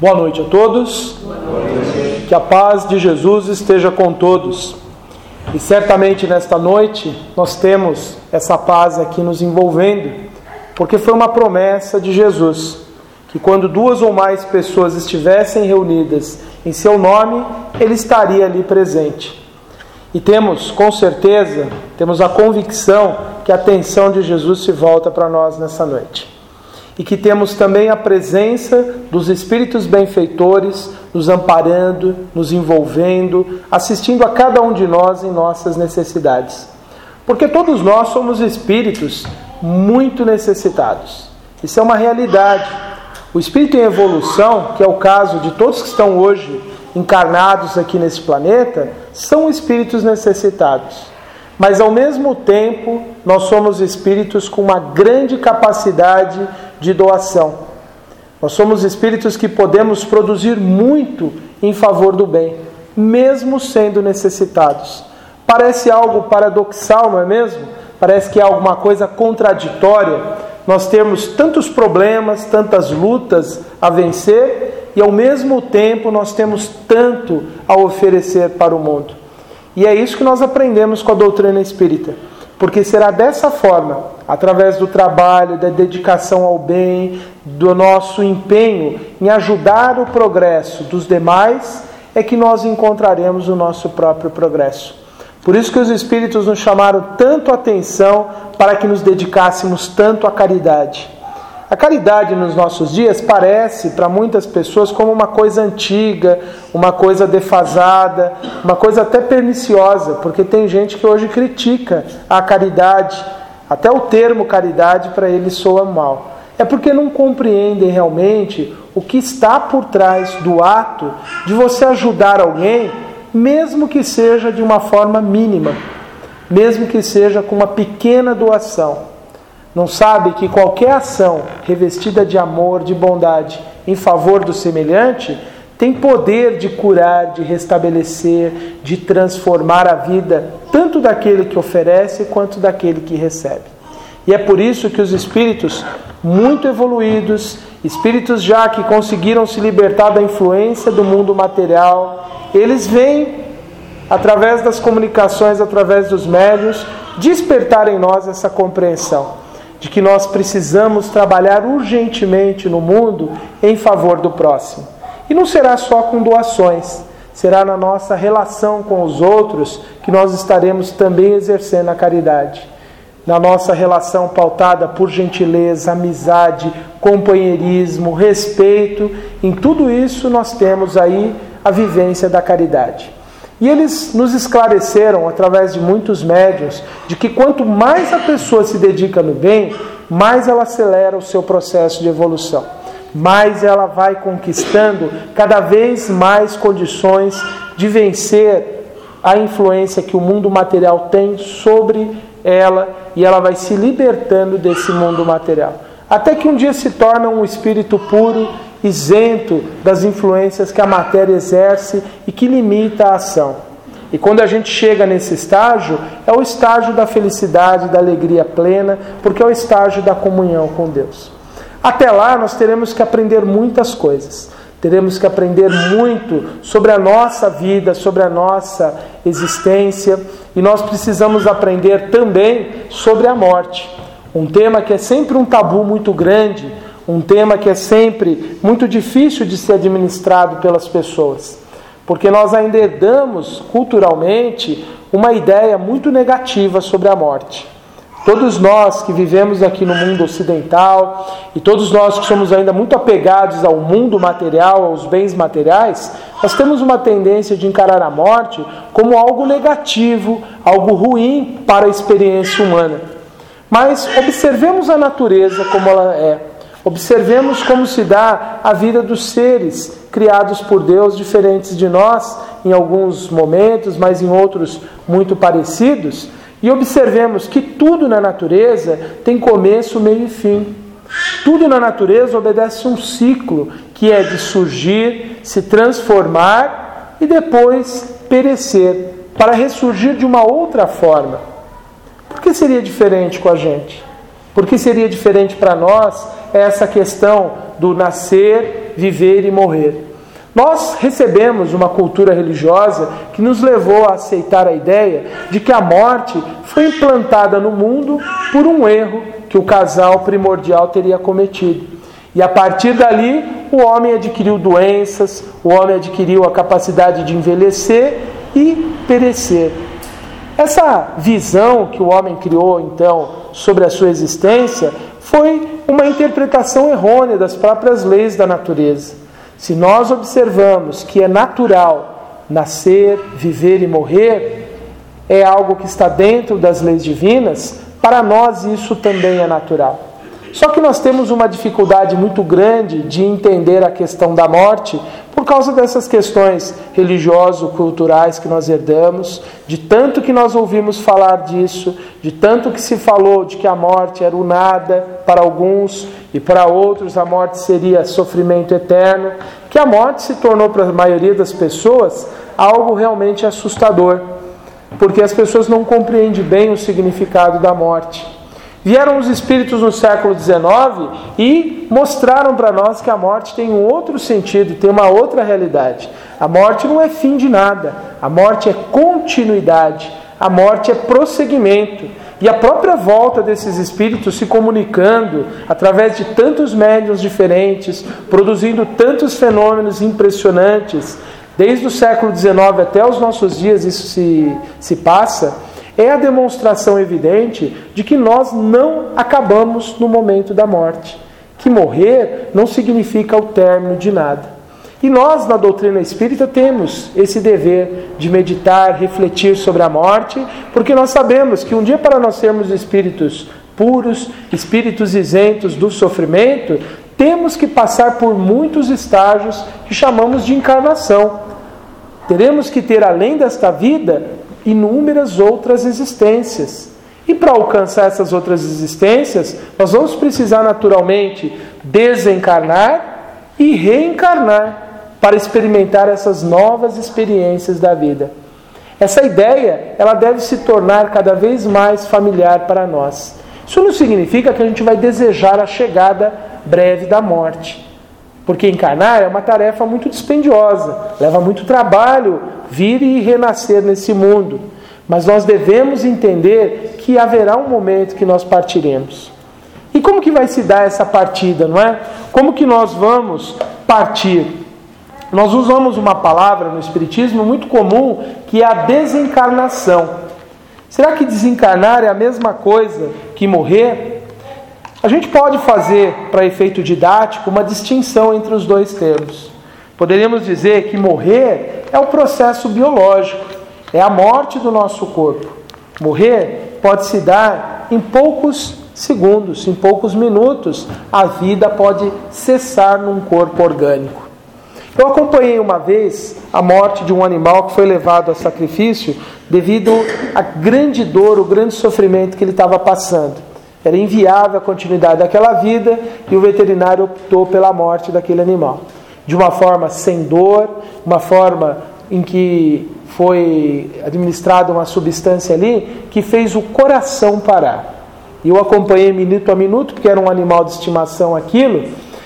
Boa noite a todos. Boa noite. Que a paz de Jesus esteja com todos. E certamente nesta noite nós temos essa paz aqui nos envolvendo, porque foi uma promessa de Jesus, que quando 2 ou mais pessoas estivessem reunidas em seu nome, Ele estaria ali presente. E temos, com certeza, temos a convicção que a atenção de Jesus se volta para nós nessa noite. E que temos também a presença dos Espíritos benfeitores nos amparando, nos envolvendo, assistindo a cada um de nós em nossas necessidades. Porque todos nós somos espíritos muito necessitados. Isso é uma realidade. O espírito em evolução, que é o caso de todos que estão hoje encarnados aqui nesse planeta, são espíritos necessitados. Mas ao mesmo tempo, nós somos espíritos com uma grande capacidade de doação. Nós somos espíritos que podemos produzir muito em favor do bem, mesmo sendo necessitados. Parece algo paradoxal, não é mesmo? Parece que é alguma coisa contraditória. Nós temos tantos problemas, tantas lutas a vencer e ao mesmo tempo nós temos tanto a oferecer para o mundo. E é isso que nós aprendemos com a doutrina espírita. Porque será dessa forma, através do trabalho, da dedicação ao bem, do nosso empenho em ajudar o progresso dos demais, é que nós encontraremos o nosso próprio progresso. Por isso que os Espíritos nos chamaram tanto a atenção para que nos dedicássemos tanto à caridade. A caridade nos nossos dias parece para muitas pessoas como uma coisa antiga, uma coisa defasada, uma coisa até perniciosa, porque tem gente que hoje critica a caridade, até o termo caridade para eles soa mal. É porque não compreendem realmente o que está por trás do ato de você ajudar alguém, mesmo que seja de uma forma mínima, mesmo que seja com uma pequena doação. Não sabe que qualquer ação revestida de amor, de bondade, em favor do semelhante, tem poder de curar, de restabelecer, de transformar a vida, tanto daquele que oferece, quanto daquele que recebe. E é por isso que os espíritos muito evoluídos, espíritos já que conseguiram se libertar da influência do mundo material, eles vêm, através das comunicações, através dos médiuns, despertar em nós essa compreensão de que nós precisamos trabalhar urgentemente no mundo em favor do próximo. E não será só com doações, será na nossa relação com os outros que nós estaremos também exercendo a caridade. Na nossa relação pautada por gentileza, amizade, companheirismo, respeito, em tudo isso nós temos aí a vivência da caridade. E eles nos esclareceram, através de muitos médiuns, de que quanto mais a pessoa se dedica no bem, mais ela acelera o seu processo de evolução. Mais ela vai conquistando cada vez mais condições de vencer a influência que o mundo material tem sobre ela, e ela vai se libertando desse mundo material. Até que um dia se torna um espírito puro, isento das influências que a matéria exerce e que limita a ação. E quando a gente chega nesse estágio, é o estágio da felicidade, da alegria plena, porque é o estágio da comunhão com Deus. Até lá nós teremos que aprender muitas coisas. Teremos que aprender muito sobre a nossa vida, sobre a nossa existência, e nós precisamos aprender também sobre a morte. Um tema que é sempre um tabu muito grande, um tema que é sempre muito difícil de ser administrado pelas pessoas, porque nós ainda herdamos culturalmente uma ideia muito negativa sobre a morte. Todos nós que vivemos aqui no mundo ocidental e todos nós que somos ainda muito apegados ao mundo material, aos bens materiais, nós temos uma tendência de encarar a morte como algo negativo, algo ruim para a experiência humana. Mas observemos a natureza como ela é. Observemos como se dá a vida dos seres criados por Deus, diferentes de nós, em alguns momentos, mas em outros muito parecidos. E observemos que tudo na natureza tem começo, meio e fim. Tudo na natureza obedece um ciclo, que é de surgir, se transformar e depois perecer, para ressurgir de uma outra forma. Por que seria diferente com a gente? Por que seria diferente para nós essa questão do nascer, viver e morrer. Nós recebemos uma cultura religiosa que nos levou a aceitar a ideia de que a morte foi implantada no mundo por um erro que o casal primordial teria cometido. E a partir dali, o homem adquiriu doenças, o homem adquiriu a capacidade de envelhecer e perecer. Essa visão que o homem criou, então, sobre a sua existência, foi uma interpretação errônea das próprias leis da natureza. Se nós observamos que é natural nascer, viver e morrer, é algo que está dentro das leis divinas, para nós isso também é natural. Só que nós temos uma dificuldade muito grande de entender a questão da morte por causa dessas questões religioso-culturais que nós herdamos, de tanto que nós ouvimos falar disso, de tanto que se falou de que a morte era o nada para alguns e para outros a morte seria sofrimento eterno, que a morte se tornou para a maioria das pessoas algo realmente assustador, porque as pessoas não compreendem bem o significado da morte. Vieram os espíritos no século XIX e mostraram para nós que a morte tem um outro sentido, tem uma outra realidade. A morte não é fim de nada, a morte é continuidade, a morte é prosseguimento. E a própria volta desses espíritos se comunicando através de tantos médiuns diferentes, produzindo tantos fenômenos impressionantes, desde o século XIX até os nossos dias isso se passa, é a demonstração evidente de que nós não acabamos no momento da morte. Que morrer não significa o término de nada. E nós, na doutrina espírita, temos esse dever de meditar, refletir sobre a morte, porque nós sabemos que um dia, para nós sermos espíritos puros, espíritos isentos do sofrimento, temos que passar por muitos estágios que chamamos de encarnação. Teremos que ter, além desta vida, inúmeras outras existências. E para alcançar essas outras existências, nós vamos precisar naturalmente desencarnar e reencarnar para experimentar essas novas experiências da vida. Essa ideia, ela deve se tornar cada vez mais familiar para nós. Isso não significa que a gente vai desejar a chegada breve da morte, porque encarnar é uma tarefa muito dispendiosa, leva muito trabalho vir e renascer nesse mundo. Mas nós devemos entender que haverá um momento que nós partiremos. E como que vai se dar essa partida, não é? Como que nós vamos partir? Nós usamos uma palavra no Espiritismo muito comum, que é a desencarnação. Será que desencarnar é a mesma coisa que morrer? A gente pode fazer, para efeito didático, uma distinção entre os dois termos. Poderíamos dizer que morrer é o processo biológico, é a morte do nosso corpo. Morrer pode se dar em poucos segundos, em poucos minutos. A vida pode cessar num corpo orgânico. Eu acompanhei uma vez a morte de um animal que foi levado a sacrifício devido à grande dor, o grande sofrimento que ele estava passando. Era inviável a continuidade daquela vida e o veterinário optou pela morte daquele animal. De uma forma sem dor, uma forma em que foi administrada uma substância ali que fez o coração parar. E eu acompanhei minuto a minuto, porque era um animal de estimação aquilo,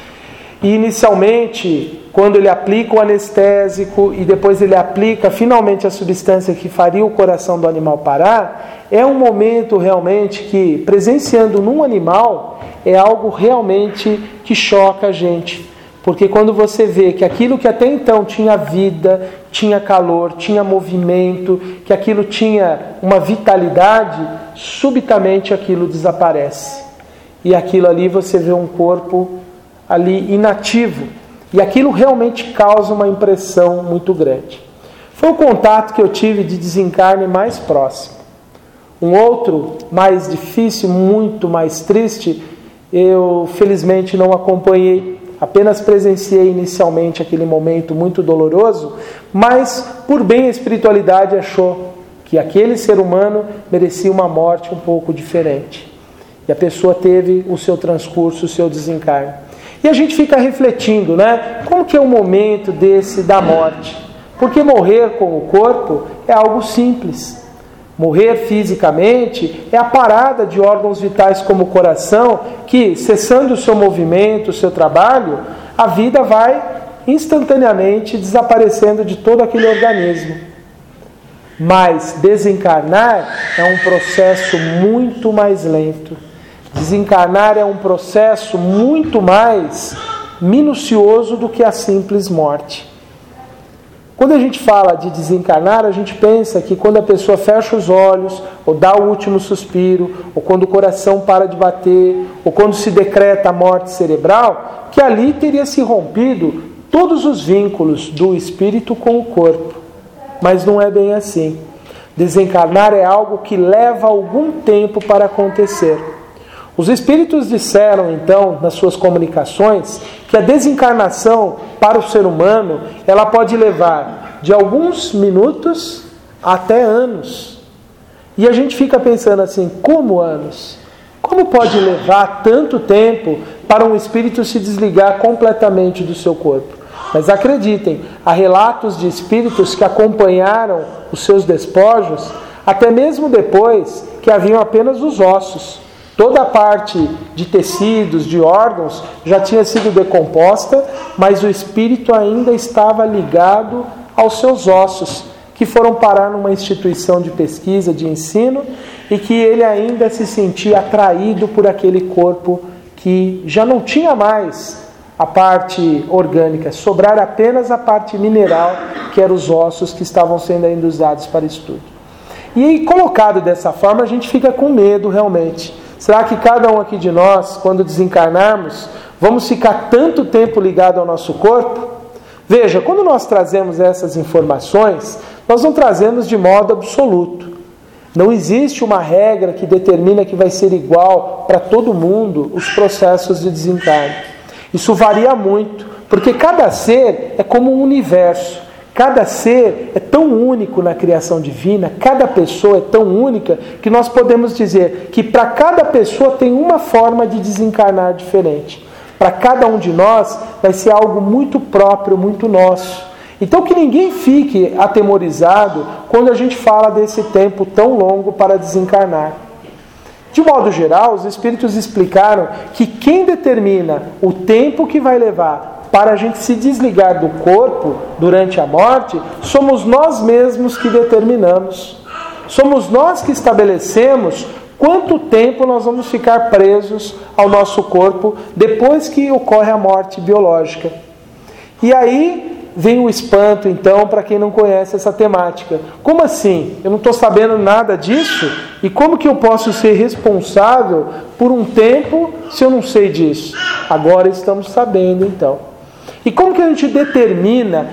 e inicialmente, quando ele aplica o anestésico e depois ele aplica finalmente a substância que faria o coração do animal parar, é um momento realmente que, presenciando num animal, é algo realmente que choca a gente. Porque quando você vê que aquilo que até então tinha vida, tinha calor, tinha movimento, que aquilo tinha uma vitalidade, subitamente aquilo desaparece. E aquilo ali você vê um corpo ali inativo. E aquilo realmente causa uma impressão muito grande. Foi o contato que eu tive de desencarne mais próximo. Um outro mais difícil, muito mais triste, eu felizmente não acompanhei. Apenas presenciei inicialmente aquele momento muito doloroso, mas por bem a espiritualidade achou que aquele ser humano merecia uma morte um pouco diferente. E a pessoa teve o seu transcurso, o seu desencarne. E a gente fica refletindo, né? Como que é o momento desse da morte? Porque morrer com o corpo é algo simples. Morrer fisicamente é a parada de órgãos vitais como o coração, que, cessando o seu movimento, o seu trabalho, a vida vai instantaneamente desaparecendo de todo aquele organismo. Mas desencarnar é um processo muito mais lento. Desencarnar é um processo muito mais minucioso do que a simples morte. Quando a gente fala de desencarnar, a gente pensa que quando a pessoa fecha os olhos, ou dá o último suspiro, ou quando o coração para de bater, ou quando se decreta a morte cerebral, que ali teria se rompido todos os vínculos do espírito com o corpo. Mas não é bem assim. Desencarnar é algo que leva algum tempo para acontecer. Os espíritos disseram, então, nas suas comunicações, que a desencarnação para o ser humano, ela pode levar de alguns minutos até anos. E a gente fica pensando assim, como anos? Como pode levar tanto tempo para um espírito se desligar completamente do seu corpo? Mas acreditem, há relatos de espíritos que acompanharam os seus despojos, até mesmo depois que haviam apenas os ossos. Toda a parte de tecidos, de órgãos, já tinha sido decomposta, mas o espírito ainda estava ligado aos seus ossos, que foram parar numa instituição de pesquisa, de ensino, e que ele ainda se sentia atraído por aquele corpo que já não tinha mais a parte orgânica, sobrar apenas a parte mineral, que eram os ossos que estavam sendo ainda usados para estudo. E aí, colocado dessa forma, a gente fica com medo realmente. Será que cada um aqui de nós, quando desencarnarmos, vamos ficar tanto tempo ligado ao nosso corpo? Veja, quando nós trazemos essas informações, nós não trazemos de modo absoluto. Não existe uma regra que determina que vai ser igual para todo mundo os processos de desencarne. Isso varia muito, porque cada ser é como um universo. Cada ser é tão único na criação divina, cada pessoa é tão única, que nós podemos dizer que para cada pessoa tem uma forma de desencarnar diferente. Para cada um de nós vai ser algo muito próprio, muito nosso. Então que ninguém fique atemorizado quando a gente fala desse tempo tão longo para desencarnar. De modo geral, os espíritos explicaram que quem determina o tempo que vai levar para a gente se desligar do corpo durante a morte, somos nós mesmos que determinamos. Somos nós que estabelecemos quanto tempo nós vamos ficar presos ao nosso corpo depois que ocorre a morte biológica. E aí vem o espanto, então, para quem não conhece essa temática. Como assim? Eu não estou sabendo nada disso? E como que eu posso ser responsável por um tempo se eu não sei disso? Agora estamos sabendo, então. E como que a gente determina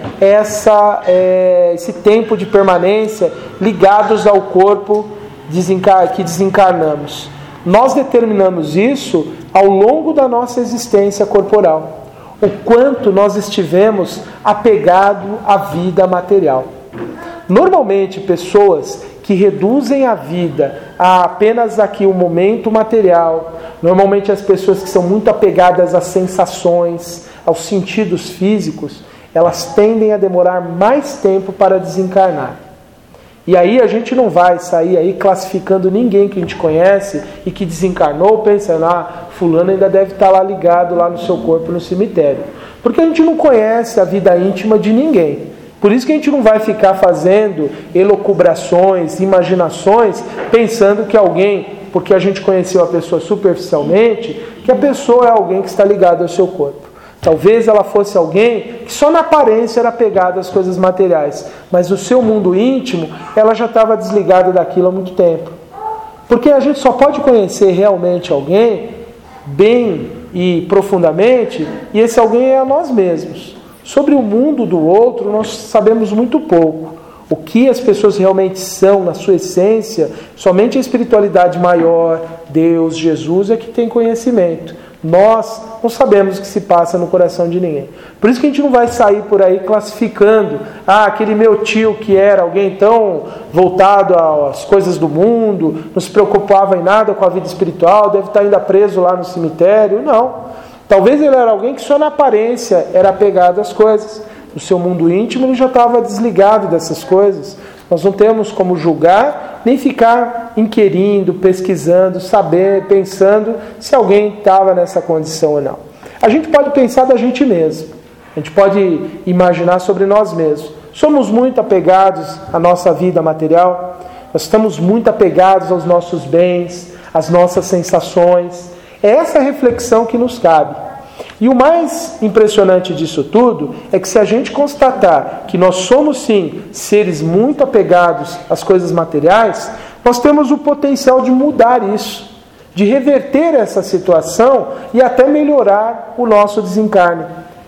esse tempo de permanência ligados ao corpo que desencarnamos? Nós determinamos isso ao longo da nossa existência corporal. O quanto nós estivemos apegados à vida material. Normalmente, pessoas que reduzem a vida a apenas aqui o momento material, normalmente as pessoas que são muito apegadas às sensações, aos sentidos físicos, elas tendem a demorar mais tempo para desencarnar. E aí a gente não vai sair aí classificando ninguém que a gente conhece e que desencarnou pensando, fulano ainda deve estar lá ligado lá no seu corpo no cemitério. Porque a gente não conhece a vida íntima de ninguém. Por isso que a gente não vai ficar fazendo elucubrações, imaginações, pensando que alguém, porque a gente conheceu a pessoa superficialmente, que a pessoa é alguém que está ligado ao seu corpo. Talvez ela fosse alguém que só na aparência era pegada às coisas materiais, mas no seu mundo íntimo ela já estava desligada daquilo há muito tempo. Porque a gente só pode conhecer realmente alguém bem e profundamente, e esse alguém é a nós mesmos. Sobre o mundo do outro nós sabemos muito pouco. O que as pessoas realmente são na sua essência, somente a espiritualidade maior, Deus, Jesus, é que tem conhecimento. Nós não sabemos o que se passa no coração de ninguém. Por isso que a gente não vai sair por aí classificando, aquele meu tio que era alguém tão voltado às coisas do mundo, não se preocupava em nada com a vida espiritual, deve estar ainda preso lá no cemitério. Não. Talvez ele era alguém que só na aparência era apegado às coisas. No seu mundo íntimo ele já estava desligado dessas coisas. Nós não temos como julgar, nem ficar inquirindo, pesquisando, saber, pensando se alguém estava nessa condição ou não. A gente pode pensar da gente mesmo. A gente pode imaginar sobre nós mesmos. Somos muito apegados à nossa vida material. Nós estamos muito apegados aos nossos bens, às nossas sensações. É essa reflexão que nos cabe. E o mais impressionante disso tudo é que se a gente constatar que nós somos sim seres muito apegados às coisas materiais, nós temos o potencial de mudar isso, de reverter essa situação e até melhorar o nosso desencarne.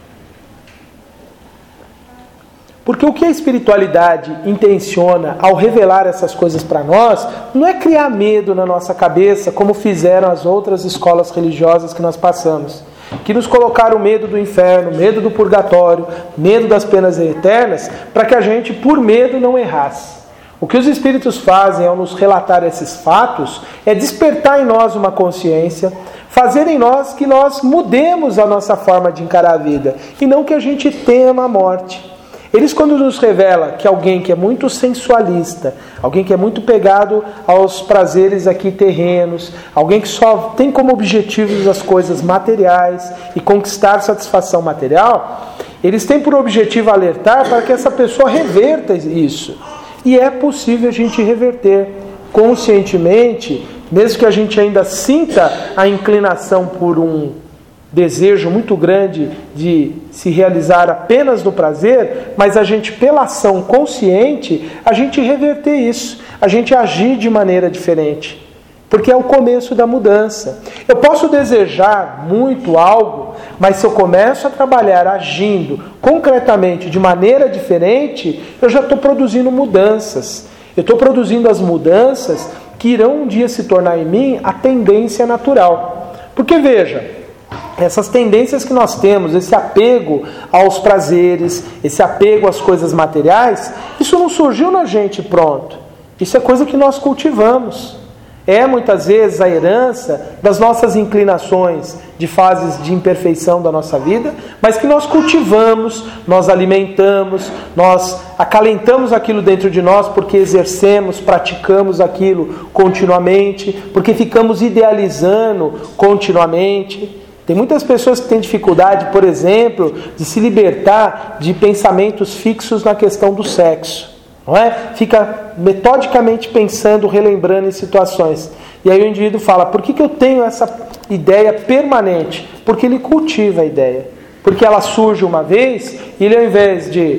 Porque o que a espiritualidade intenciona ao revelar essas coisas para nós não é criar medo na nossa cabeça, como fizeram as outras escolas religiosas que nós passamos, que nos colocaram medo do inferno, medo do purgatório, medo das penas eternas, para que a gente, por medo, não errasse. O que os Espíritos fazem ao nos relatar esses fatos é despertar em nós uma consciência, fazer em nós que nós mudemos a nossa forma de encarar a vida, e não que a gente tema a morte. Eles, quando nos revelam que alguém que é muito sensualista, alguém que é muito pegado aos prazeres aqui terrenos, alguém que só tem como objetivo as coisas materiais e conquistar satisfação material, eles têm por objetivo alertar para que essa pessoa reverta isso. E é possível a gente reverter conscientemente, mesmo que a gente ainda sinta a inclinação por um desejo muito grande de se realizar apenas no prazer, mas a gente, pela ação consciente, a gente reverter isso, a gente agir de maneira diferente, porque é o começo da mudança. Eu posso desejar muito algo, mas se eu começo a trabalhar agindo concretamente de maneira diferente, eu já estou produzindo mudanças. Eu estou produzindo as mudanças que irão um dia se tornar em mim a tendência natural. Porque veja, essas tendências que nós temos, esse apego aos prazeres, esse apego às coisas materiais, isso não surgiu na gente pronto. Isso é coisa que nós cultivamos. É muitas vezes a herança das nossas inclinações de fases de imperfeição da nossa vida, mas que nós cultivamos, nós alimentamos, nós acalentamos aquilo dentro de nós porque exercemos, praticamos aquilo continuamente, porque ficamos idealizando continuamente. Tem muitas pessoas que têm dificuldade, por exemplo, de se libertar de pensamentos fixos na questão do sexo. Não é? Fica metodicamente pensando, relembrando em situações. E aí o indivíduo fala, por que eu tenho essa ideia permanente? Porque ele cultiva a ideia. Porque ela surge uma vez, e ele, ao invés de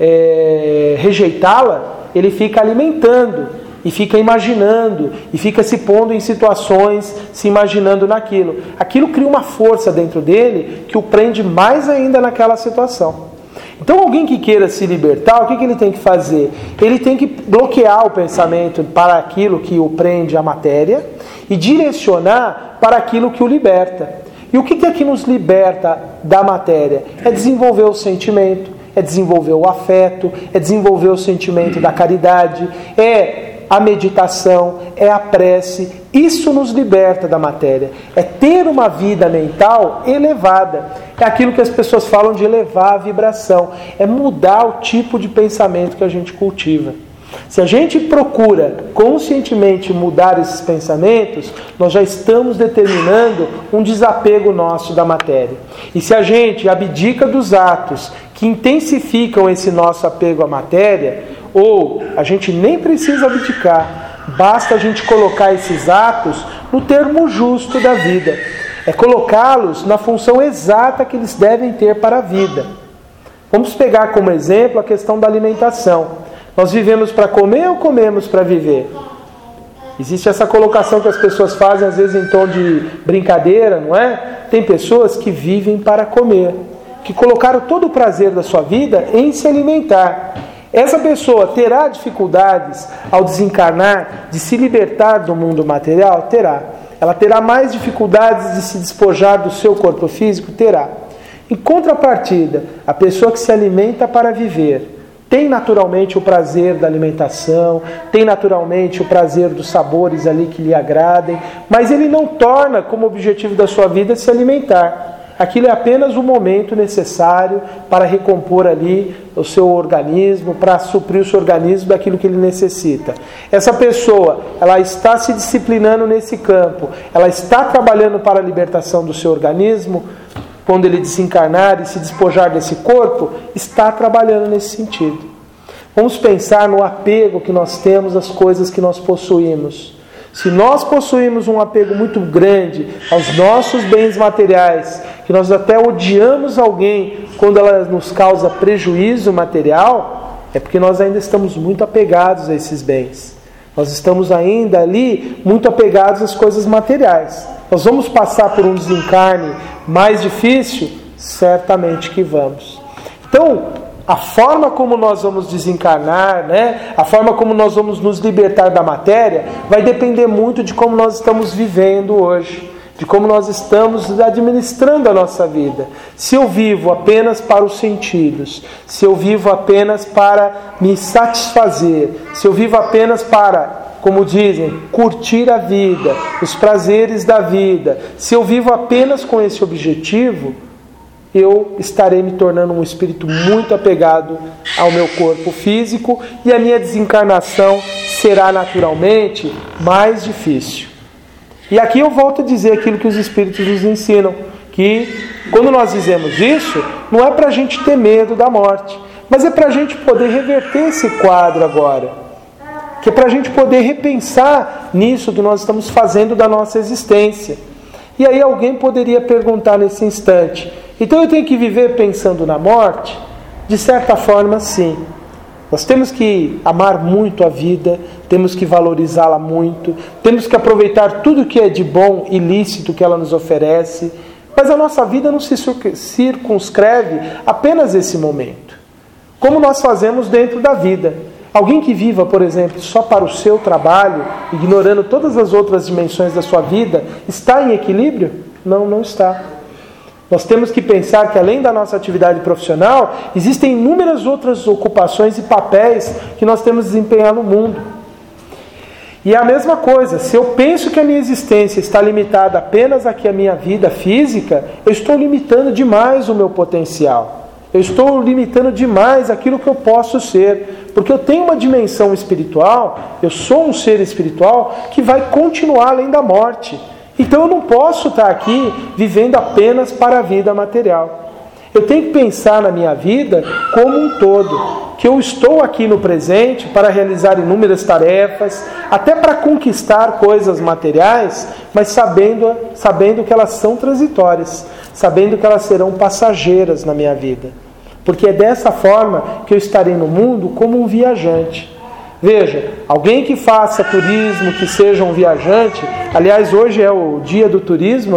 rejeitá-la, ele fica alimentando. E fica imaginando, e fica se pondo em situações, se imaginando naquilo. Aquilo cria uma força dentro dele que o prende mais ainda naquela situação. Então alguém que queira se libertar, o que ele tem que fazer? Ele tem que bloquear o pensamento para aquilo que o prende à matéria e direcionar para aquilo que o liberta. E o que é que nos liberta da matéria? É desenvolver o sentimento, é desenvolver o afeto, é desenvolver o sentimento da caridade, é a meditação, é a prece. Isso nos liberta da matéria. É ter uma vida mental elevada. É aquilo que as pessoas falam de elevar a vibração. É mudar o tipo de pensamento que a gente cultiva. Se a gente procura conscientemente mudar esses pensamentos, nós já estamos determinando um desapego nosso da matéria. E se a gente abdica dos atos que intensificam esse nosso apego à matéria, ou a gente nem precisa abdicar, basta a gente colocar esses atos no termo justo da vida. É colocá-los na função exata que eles devem ter para a vida. Vamos pegar como exemplo a questão da alimentação. Nós vivemos para comer ou comemos para viver? Existe essa colocação que as pessoas fazem às vezes em tom de brincadeira, não é? Tem pessoas que vivem para comer, que colocaram todo o prazer da sua vida em se alimentar. Essa pessoa terá dificuldades ao desencarnar, de se libertar do mundo material? Terá. Ela terá mais dificuldades de se despojar do seu corpo físico? Terá. Em contrapartida, a pessoa que se alimenta para viver tem naturalmente o prazer da alimentação, tem naturalmente o prazer dos sabores ali que lhe agradem, mas ele não torna como objetivo da sua vida se alimentar. Aquilo é apenas o momento necessário para recompor ali o seu organismo, para suprir o seu organismo daquilo que ele necessita. Essa pessoa, ela está se disciplinando nesse campo, ela está trabalhando para a libertação do seu organismo, quando ele desencarnar e se despojar desse corpo, está trabalhando nesse sentido. Vamos pensar no apego que nós temos às coisas que nós possuímos. Se nós possuímos um apego muito grande aos nossos bens materiais, que nós até odiamos alguém quando ela nos causa prejuízo material, é porque nós ainda estamos muito apegados a esses bens. Nós estamos ainda ali muito apegados às coisas materiais. Nós vamos passar por um desencarne mais difícil? Certamente que vamos. Então, a forma como nós vamos desencarnar, a forma como nós vamos nos libertar da matéria, vai depender muito de como nós estamos vivendo hoje, de como nós estamos administrando a nossa vida. Se eu vivo apenas para os sentidos, se eu vivo apenas para me satisfazer, se eu vivo apenas para, como dizem, curtir a vida, os prazeres da vida, se eu vivo apenas com esse objetivo, eu estarei me tornando um espírito muito apegado ao meu corpo físico e a minha desencarnação será naturalmente mais difícil. E aqui eu volto a dizer aquilo que os espíritos nos ensinam, que quando nós dizemos isso, não é para a gente ter medo da morte, mas é para a gente poder reverter esse quadro agora, que é para a gente poder repensar nisso que nós estamos fazendo da nossa existência. E aí alguém poderia perguntar nesse instante: então eu tenho que viver pensando na morte? De certa forma, sim. Nós temos que amar muito a vida, temos que valorizá-la muito, temos que aproveitar tudo que é de bom e lícito que ela nos oferece, mas a nossa vida não se circunscreve apenas a esse momento. Como nós fazemos dentro da vida. Alguém que viva, por exemplo, só para o seu trabalho, ignorando todas as outras dimensões da sua vida, está em equilíbrio? Não, não está. Nós temos que pensar que, além da nossa atividade profissional, existem inúmeras outras ocupações e papéis que nós temos que desempenhar no mundo. E é a mesma coisa, se eu penso que a minha existência está limitada apenas aqui à minha vida física, eu estou limitando demais o meu potencial. Eu estou limitando demais aquilo que eu posso ser. Porque eu tenho uma dimensão espiritual, eu sou um ser espiritual que vai continuar além da morte. Então eu não posso estar aqui vivendo apenas para a vida material. Eu tenho que pensar na minha vida como um todo. Que eu estou aqui no presente para realizar inúmeras tarefas, até para conquistar coisas materiais, mas sabendo que elas são transitórias, sabendo que elas serão passageiras na minha vida. Porque é dessa forma que eu estarei no mundo como um viajante. Veja, alguém que faça turismo, que seja um viajante, aliás, hoje é o dia do turismo,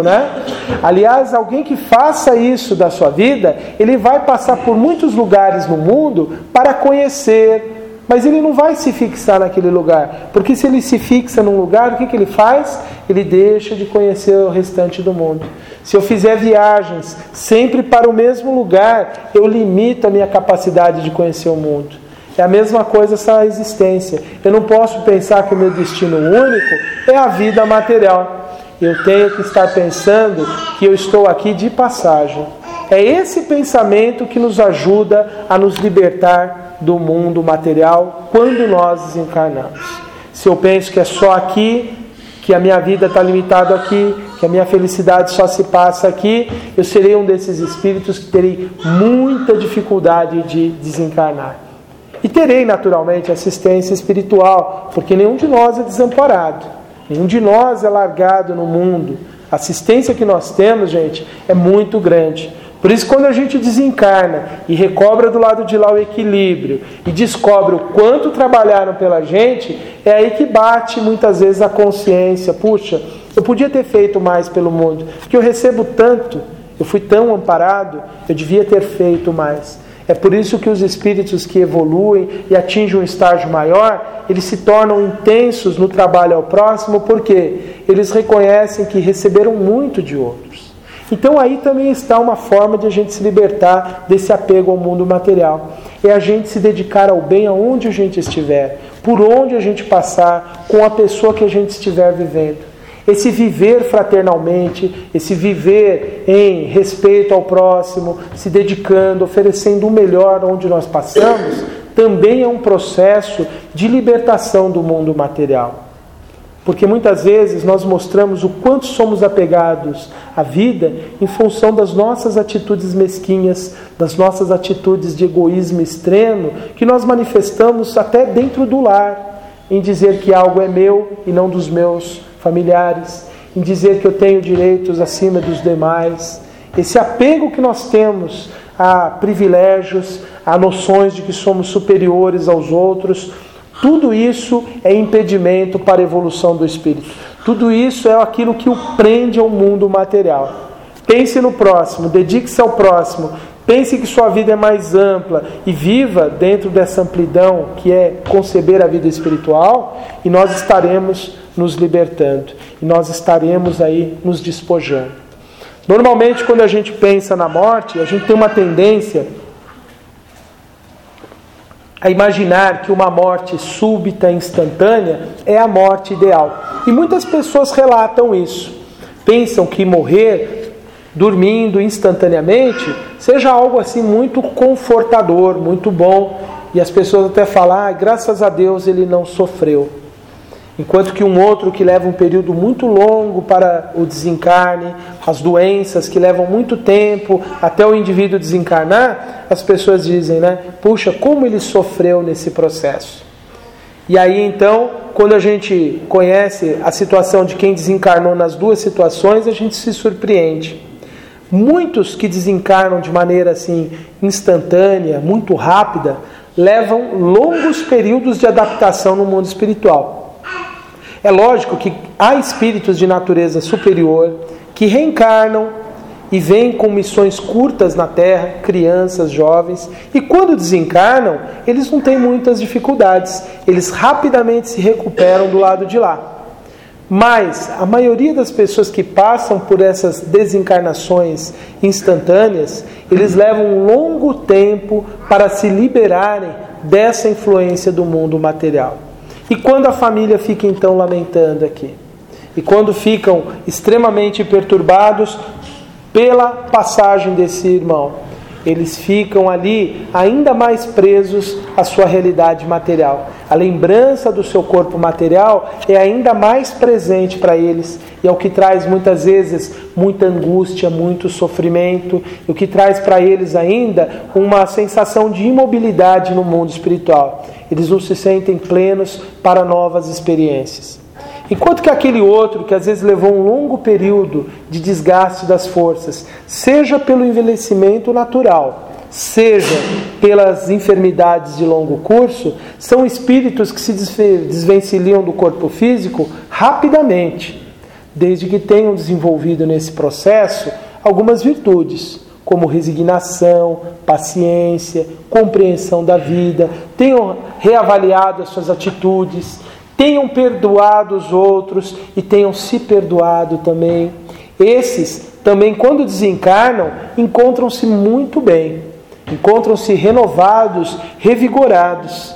Aliás, alguém que faça isso da sua vida, ele vai passar por muitos lugares no mundo para conhecer, mas ele não vai se fixar naquele lugar. Porque se ele se fixa num lugar, o que ele faz? Ele deixa de conhecer o restante do mundo. Se eu fizer viagens sempre para o mesmo lugar, eu limito a minha capacidade de conhecer o mundo. É a mesma coisa essa existência. Eu não posso pensar que o meu destino único é a vida material. Eu tenho que estar pensando que eu estou aqui de passagem. É esse pensamento que nos ajuda a nos libertar do mundo material quando nós desencarnamos. Se eu penso que é só aqui, que a minha vida está limitada aqui, que a minha felicidade só se passa aqui, eu serei um desses espíritos que terei muita dificuldade de desencarnar. E terei, naturalmente, assistência espiritual, porque nenhum de nós é desamparado, nenhum de nós é largado no mundo. A assistência que nós temos, gente, é muito grande. Por isso, quando a gente desencarna e recobra do lado de lá o equilíbrio e descobre o quanto trabalharam pela gente, é aí que bate muitas vezes a consciência. Puxa, eu podia ter feito mais pelo mundo, porque eu recebo tanto, eu fui tão amparado, eu devia ter feito mais. É por isso que os espíritos que evoluem e atingem um estágio maior, eles se tornam intensos no trabalho ao próximo, porque eles reconhecem que receberam muito de outros. Então aí também está uma forma de a gente se libertar desse apego ao mundo material. É a gente se dedicar ao bem aonde a gente estiver, por onde a gente passar, com a pessoa que a gente estiver vivendo. Esse viver fraternalmente, esse viver em respeito ao próximo, se dedicando, oferecendo o melhor onde nós passamos, também é um processo de libertação do mundo material. Porque muitas vezes nós mostramos o quanto somos apegados à vida em função das nossas atitudes mesquinhas, das nossas atitudes de egoísmo extremo, que nós manifestamos até dentro do lar, em dizer que algo é meu e não dos meus familiares, em dizer que eu tenho direitos acima dos demais. Esse apego que nós temos a privilégios, a noções de que somos superiores aos outros, tudo isso é impedimento para a evolução do espírito. Tudo isso é aquilo que o prende ao mundo material. Pense no próximo, dedique-se ao próximo, pense que sua vida é mais ampla e viva dentro dessa amplidão que é conceber a vida espiritual, e nós estaremos nos libertando, e nós estaremos aí nos despojando. Normalmente, quando a gente pensa na morte, a gente tem uma tendência a imaginar que uma morte súbita, instantânea, é a morte ideal. E muitas pessoas relatam isso. Pensam que morrer dormindo instantaneamente seja algo assim muito confortador, muito bom. E as pessoas até falam, graças a Deus ele não sofreu. Enquanto que um outro que leva um período muito longo para o desencarne, as doenças que levam muito tempo até o indivíduo desencarnar, as pessoas dizem, puxa, como ele sofreu nesse processo. E aí então, quando a gente conhece a situação de quem desencarnou nas duas situações, a gente se surpreende. Muitos que desencarnam de maneira assim instantânea, muito rápida, levam longos períodos de adaptação no mundo espiritual. É lógico que há espíritos de natureza superior que reencarnam e vêm com missões curtas na Terra, crianças, jovens, e quando desencarnam, eles não têm muitas dificuldades, eles rapidamente se recuperam do lado de lá. Mas a maioria das pessoas que passam por essas desencarnações instantâneas, eles levam um longo tempo para se liberarem dessa influência do mundo material. E quando a família fica então lamentando aqui? E quando ficam extremamente perturbados pela passagem desse irmão? Eles ficam ali ainda mais presos à sua realidade material. A lembrança do seu corpo material é ainda mais presente para eles. E é o que traz muitas vezes muita angústia, muito sofrimento. E o que traz para eles ainda uma sensação de imobilidade no mundo espiritual. Eles não se sentem plenos para novas experiências. Enquanto que aquele outro, que às vezes levou um longo período de desgaste das forças, seja pelo envelhecimento natural, seja pelas enfermidades de longo curso, são espíritos que se desvencilham do corpo físico rapidamente, desde que tenham desenvolvido nesse processo algumas virtudes, como resignação, paciência, compreensão da vida, tenham reavaliado as suas atitudes, tenham perdoado os outros e tenham se perdoado também. Esses também, quando desencarnam, encontram-se muito bem, encontram-se renovados, revigorados,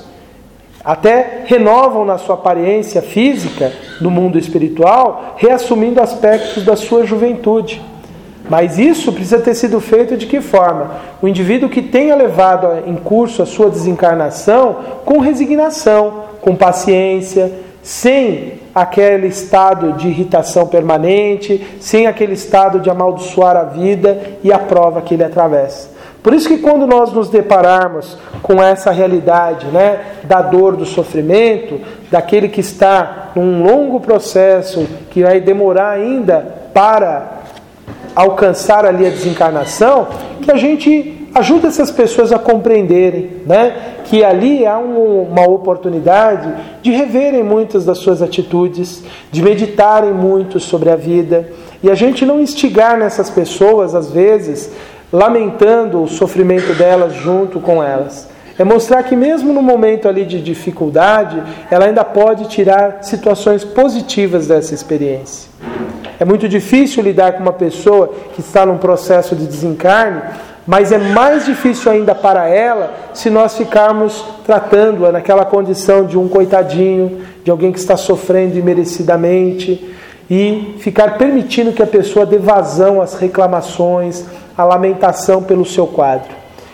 até renovam na sua aparência física, no mundo espiritual, reassumindo aspectos da sua juventude. Mas isso precisa ter sido feito de que forma? O indivíduo que tenha levado em curso a sua desencarnação com resignação, com paciência, sem aquele estado de irritação permanente, sem aquele estado de amaldiçoar a vida e a prova que ele atravessa. Por isso que quando nós nos depararmos com essa realidade, da dor, do sofrimento, daquele que está num longo processo que vai demorar ainda para alcançar ali a desencarnação, que a gente ajuda essas pessoas a compreenderem, que ali há uma oportunidade de reverem muitas das suas atitudes, de meditarem muito sobre a vida, e a gente não instigar nessas pessoas, às vezes, lamentando o sofrimento delas junto com elas. É mostrar que mesmo no momento ali de dificuldade, ela ainda pode tirar situações positivas dessa experiência. É muito difícil lidar com uma pessoa que está num processo de desencarne, mas é mais difícil ainda para ela se nós ficarmos tratando-a naquela condição de um coitadinho, de alguém que está sofrendo imerecidamente, e ficar permitindo que a pessoa dê vazão às reclamações, à lamentação pelo seu quadro.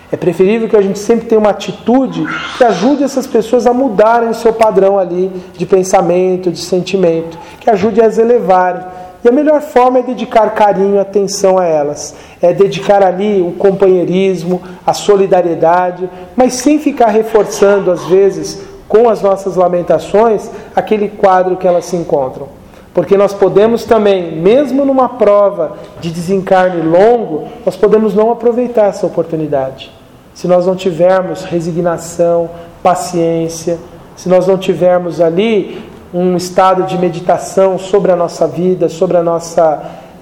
É preferível que a gente sempre tenha uma atitude que ajude essas pessoas a mudarem o seu padrão ali de pensamento, de sentimento, que ajude as elevarem. E a melhor forma é dedicar carinho e atenção a elas. É dedicar ali o companheirismo, a solidariedade, mas sem ficar reforçando, às vezes, com as nossas lamentações, aquele quadro que elas se encontram. Porque nós podemos também, mesmo numa prova de desencarne longo, nós podemos não aproveitar essa oportunidade. Se nós não tivermos resignação, paciência, se nós não tivermos ali um estado de meditação sobre a nossa vida, sobre a nossa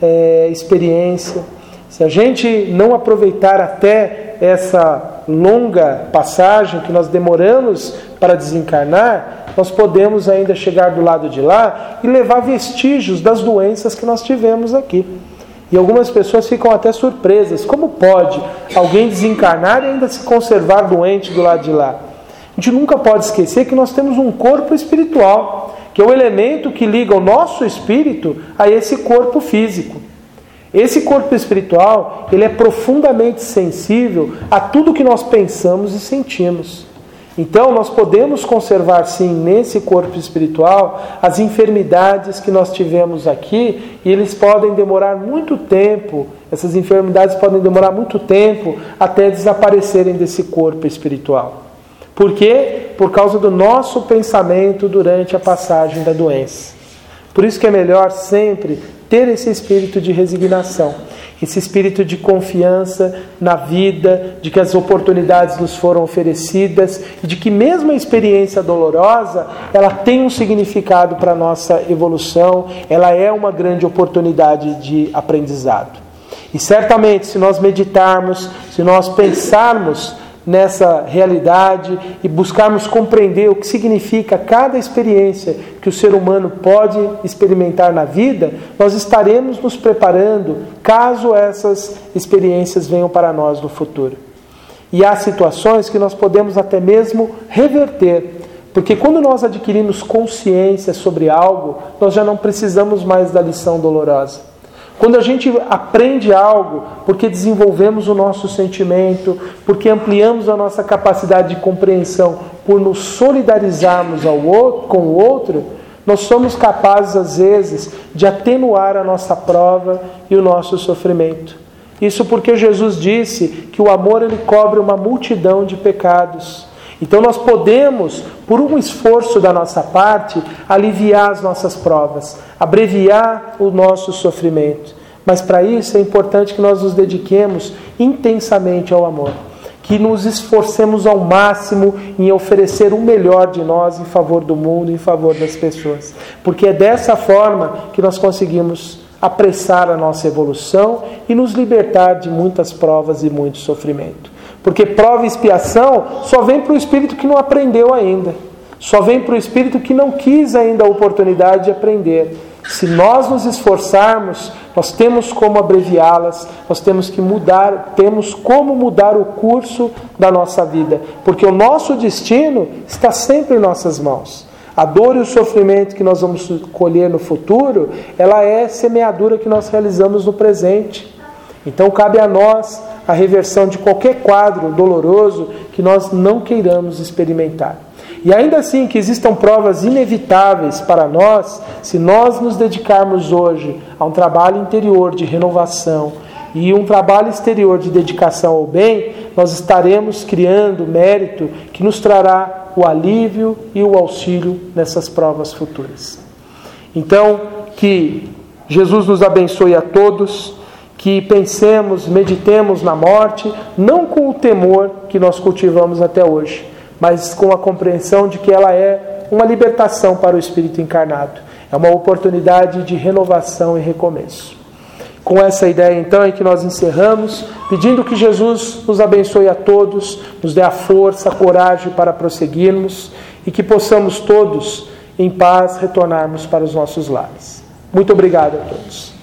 experiência, se a gente não aproveitar até essa longa passagem que nós demoramos para desencarnar, nós podemos ainda chegar do lado de lá e levar vestígios das doenças que nós tivemos aqui. E algumas pessoas ficam até surpresas. Como pode alguém desencarnar e ainda se conservar doente do lado de lá? A gente nunca pode esquecer que nós temos um corpo espiritual, que é o elemento que liga o nosso espírito a esse corpo físico. Esse corpo espiritual, ele é profundamente sensível a tudo que nós pensamos e sentimos. Então, nós podemos conservar, sim, nesse corpo espiritual, as enfermidades que nós tivemos aqui, e eles podem demorar muito tempo, essas enfermidades podem demorar muito tempo até desaparecerem desse corpo espiritual. Por quê? Por causa do nosso pensamento durante a passagem da doença. Por isso que é melhor sempre ter esse espírito de resignação, esse espírito de confiança na vida, de que as oportunidades nos foram oferecidas e de que mesmo a experiência dolorosa, ela tem um significado para a nossa evolução, ela é uma grande oportunidade de aprendizado. E certamente, se nós meditarmos, se nós pensarmos nessa realidade e buscarmos compreender o que significa cada experiência que o ser humano pode experimentar na vida, nós estaremos nos preparando caso essas experiências venham para nós no futuro. E há situações que nós podemos até mesmo reverter, porque quando nós adquirimos consciência sobre algo, nós já não precisamos mais da lição dolorosa. Quando a gente aprende algo, porque desenvolvemos o nosso sentimento, porque ampliamos a nossa capacidade de compreensão, por nos solidarizarmos com o outro, nós somos capazes, às vezes, de atenuar a nossa prova e o nosso sofrimento. Isso porque Jesus disse que o amor ele cobre uma multidão de pecados. Então nós podemos, por um esforço da nossa parte, aliviar as nossas provas, abreviar o nosso sofrimento. Mas para isso é importante que nós nos dediquemos intensamente ao amor, que nos esforcemos ao máximo em oferecer o melhor de nós em favor do mundo, em favor das pessoas. Porque é dessa forma que nós conseguimos apressar a nossa evolução e nos libertar de muitas provas e muito sofrimento. Porque prova e expiação só vem para o espírito que não aprendeu ainda. Só vem para o espírito que não quis ainda a oportunidade de aprender. Se nós nos esforçarmos, nós temos como abreviá-las, nós temos como mudar o curso da nossa vida. Porque o nosso destino está sempre em nossas mãos. A dor e o sofrimento que nós vamos colher no futuro, ela é semeadura que nós realizamos no presente. Então cabe a nós a reversão de qualquer quadro doloroso que nós não queiramos experimentar. E ainda assim que existam provas inevitáveis para nós, se nós nos dedicarmos hoje a um trabalho interior de renovação e um trabalho exterior de dedicação ao bem, nós estaremos criando mérito que nos trará o alívio e o auxílio nessas provas futuras. Então, que Jesus nos abençoe a todos, que pensemos, meditemos na morte, não com o temor que nós cultivamos até hoje, mas com a compreensão de que ela é uma libertação para o espírito encarnado. É uma oportunidade de renovação e recomeço. Com essa ideia, então, é que nós encerramos, pedindo que Jesus nos abençoe a todos, nos dê a força, a coragem para prosseguirmos e que possamos todos, em paz, retornarmos para os nossos lares. Muito obrigado a todos.